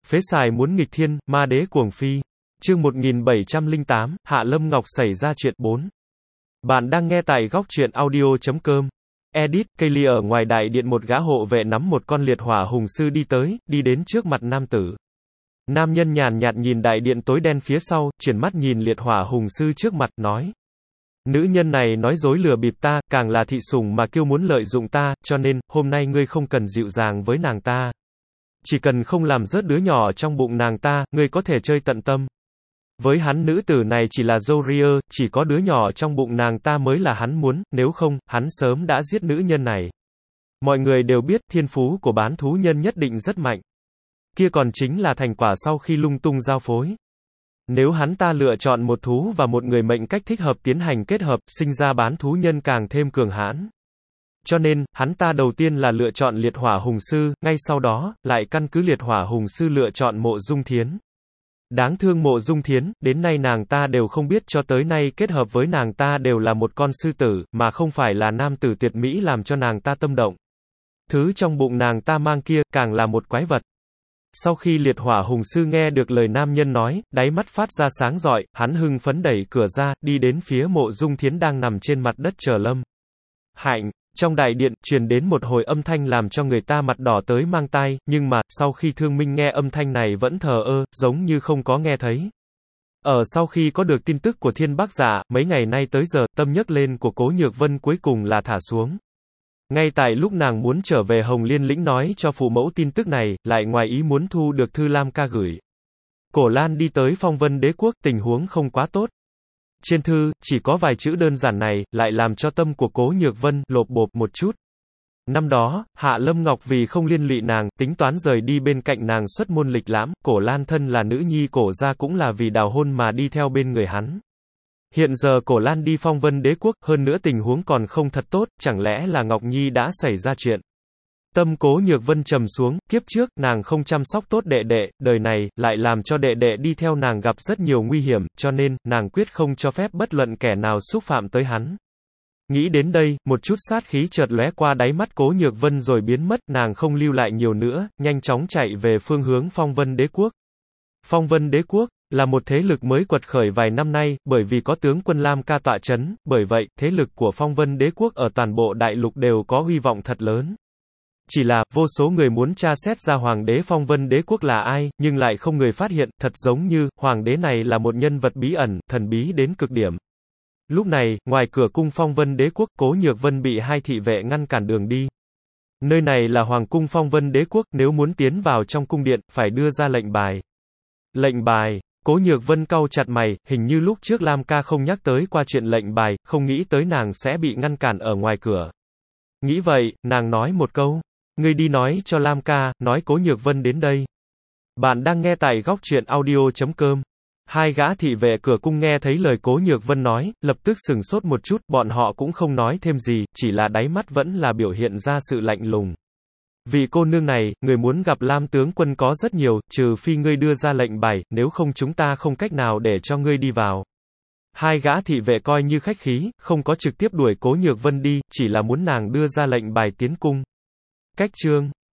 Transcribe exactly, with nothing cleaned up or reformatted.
Phế xài muốn nghịch thiên, ma đế cuồng phi. Chương một nghìn bảy trăm lẻ tám, Hạ Lâm Ngọc xảy ra chuyện bốn. Bạn đang nghe tại góc truyện audio chấm com. Edit, Kaylee ở ngoài đại điện, một gã hộ vệ nắm một con liệt hỏa hùng sư đi tới, đi đến trước mặt nam tử. Nam nhân nhàn nhạt nhìn đại điện tối đen phía sau, chuyển mắt nhìn liệt hỏa hùng sư trước mặt, nói. Nữ nhân này nói dối lừa bịp ta, càng là thị sủng mà kêu muốn lợi dụng ta, cho nên, hôm nay ngươi không cần dịu dàng với nàng ta. Chỉ cần không làm rớt đứa nhỏ trong bụng nàng ta, ngươi có thể chơi tận tâm. Với hắn, nữ tử này chỉ là Zoria, chỉ có đứa nhỏ trong bụng nàng ta mới là hắn muốn, nếu không, hắn sớm đã giết nữ nhân này. Mọi người đều biết, thiên phú của bán thú nhân nhất định rất mạnh. Kia còn chính là thành quả sau khi lung tung giao phối. Nếu hắn ta lựa chọn một thú và một người mệnh cách thích hợp tiến hành kết hợp, sinh ra bán thú nhân càng thêm cường hãn. Cho nên, hắn ta đầu tiên là lựa chọn liệt hỏa hùng sư, ngay sau đó, lại căn cứ liệt hỏa hùng sư lựa chọn Mộ Dung Thiến. Đáng thương Mộ Dung Thiến, đến nay nàng ta đều không biết cho tới nay kết hợp với nàng ta đều là một con sư tử, mà không phải là nam tử tuyệt mỹ làm cho nàng ta tâm động. Thứ trong bụng nàng ta mang kia, càng là một quái vật. Sau khi liệt hỏa hùng sư nghe được lời nam nhân nói, đáy mắt phát ra sáng rọi, hắn hưng phấn đẩy cửa ra, đi đến phía Mộ Dung Thiến đang nằm trên mặt đất chờ lâm. Hạnh, trong đại điện, truyền đến một hồi âm thanh làm cho người ta mặt đỏ tới mang tai, nhưng mà, sau khi Thương Minh nghe âm thanh này vẫn thờ ơ, giống như không có nghe thấy. Ở sau khi có được tin tức của Thiên Bắc Dạ, mấy ngày nay tới giờ, tâm nhấc lên của Cố Nhược Vân cuối cùng là thả xuống. Ngay tại lúc nàng muốn trở về Hồng Liên lĩnh nói cho phụ mẫu tin tức này, lại ngoài ý muốn thu được thư Lam ca gửi. Cổ Lan đi tới Phong Vân Đế quốc, tình huống không quá tốt. Trên thư, chỉ có vài chữ đơn giản này, lại làm cho tâm của Cố Nhược Vân lộp bộp một chút. Năm đó, Hạ Lâm Ngọc vì không liên lụy nàng, tính toán rời đi bên cạnh nàng xuất môn lịch lãm, Cổ Lan thân là nữ nhi Cổ gia cũng là vì đào hôn mà đi theo bên người hắn. Hiện giờ Cổ Lan đi Phong Vân Đế quốc, hơn nữa tình huống còn không thật tốt, chẳng lẽ là Ngọc Nhi đã xảy ra chuyện. Tâm Cố Nhược Vân trầm xuống, kiếp trước, nàng không chăm sóc tốt đệ đệ, đời này, lại làm cho đệ đệ đi theo nàng gặp rất nhiều nguy hiểm, cho nên, nàng quyết không cho phép bất luận kẻ nào xúc phạm tới hắn. Nghĩ đến đây, một chút sát khí chợt lóe qua đáy mắt Cố Nhược Vân rồi biến mất, nàng không lưu lại nhiều nữa, nhanh chóng chạy về phương hướng Phong Vân Đế quốc. Phong Vân Đế quốc là một thế lực mới quật khởi vài năm nay, bởi vì có tướng quân Lam ca tọa chấn, bởi vậy, thế lực của Phong Vân Đế quốc ở toàn bộ đại lục đều có hy vọng thật lớn. Chỉ là, vô số người muốn tra xét ra hoàng đế Phong Vân Đế quốc là ai, nhưng lại không người phát hiện, thật giống như, hoàng đế này là một nhân vật bí ẩn, thần bí đến cực điểm. Lúc này, ngoài cửa cung Phong Vân Đế quốc, Cố Nhược Vân bị hai thị vệ ngăn cản đường đi. Nơi này là hoàng cung Phong Vân Đế quốc, nếu muốn tiến vào trong cung điện, phải đưa ra lệnh bài. Lệnh bài. Cố Nhược Vân cau chặt mày, hình như lúc trước Lam ca không nhắc tới qua chuyện lệnh bài, không nghĩ tới nàng sẽ bị ngăn cản ở ngoài cửa. Nghĩ vậy, nàng nói một câu. Ngươi đi nói cho Lam ca, nói Cố Nhược Vân đến đây. Bạn đang nghe tại góc truyện audio chấm com. Hai gã thị vệ cửa cung nghe thấy lời Cố Nhược Vân nói, lập tức sừng sốt một chút, bọn họ cũng không nói thêm gì, chỉ là đáy mắt vẫn là biểu hiện ra sự lạnh lùng. Vì cô nương này, người muốn gặp Lam tướng quân có rất nhiều, trừ phi ngươi đưa ra lệnh bài, nếu không chúng ta không cách nào để cho ngươi đi vào. Hai gã thị vệ coi như khách khí, không có trực tiếp đuổi Cố Nhược Vân đi, chỉ là muốn nàng đưa ra lệnh bài tiến cung. Cách chương